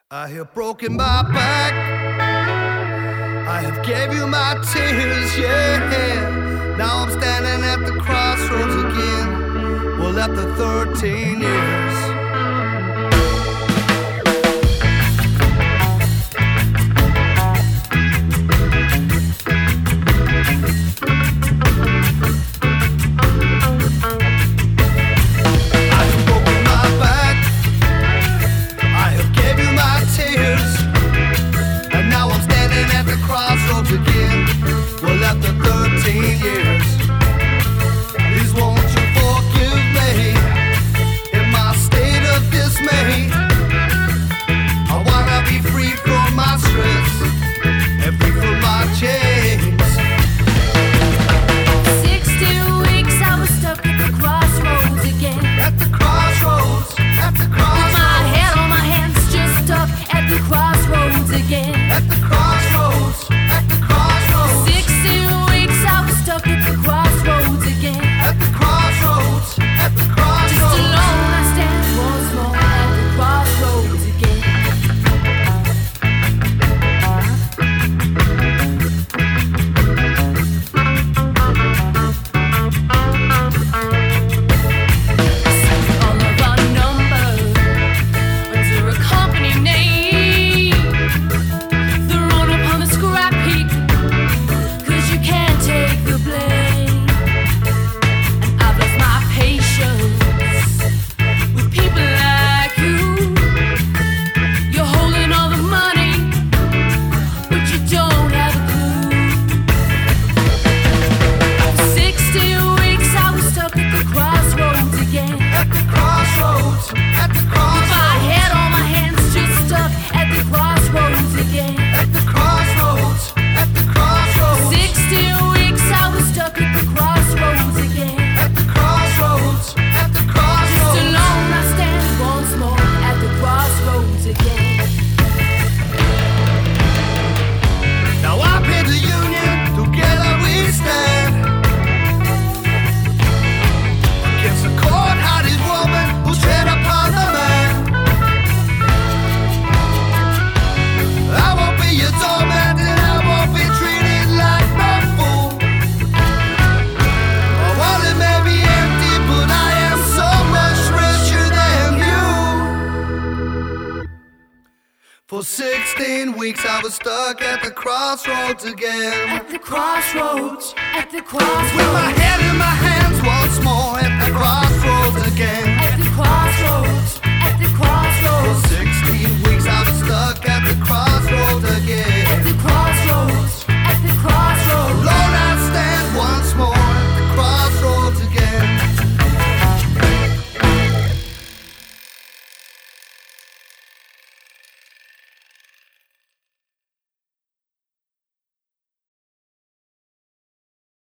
I have broken my back, I have gave you my tears, yeah. Now I'm standing at the crossroads again. Well, after 13 years. Again, well, after 13 years, please won't you forgive me in my state of dismay. I wanna be free from my stress and free from my chains. 16 weeks I was stuck at the crossroads again. At the crossroads, at the crossroads. With my head on my hands, just stuck at the crossroads again. At the crossroads. 16 weeks I was stuck at the crossroads again. At the crossroads, at the crossroads. Just alone I stand once more at the crossroads again. All of our numbers under a company name, thrown upon the scrap heap. You can't take the blame, and I've lost my patience with people like you. You're holding all the money, but you don't have a clue. 16 weeks I was stuck at the crossroads again. At the crossroads, at the crossroads. With my head on my hands, just stuck at the crossroads again. At the crossroads, at the crossroads. 16 weeks I was stuck at the crossroads again. At the crossroads, at the crossroads. Just alone I stand once more at the crossroads again. Now up in the union, together we stand against the cold-hearted woman who's tread upon the man. I won't be your doormat and I won't be treated like no fool. My wallet may be empty, but I am so much richer than you. For 16 weeks I was stuck at the crossroads again. At the crossroads, at the crossroads. With my head in my hands once more at the crossroads again.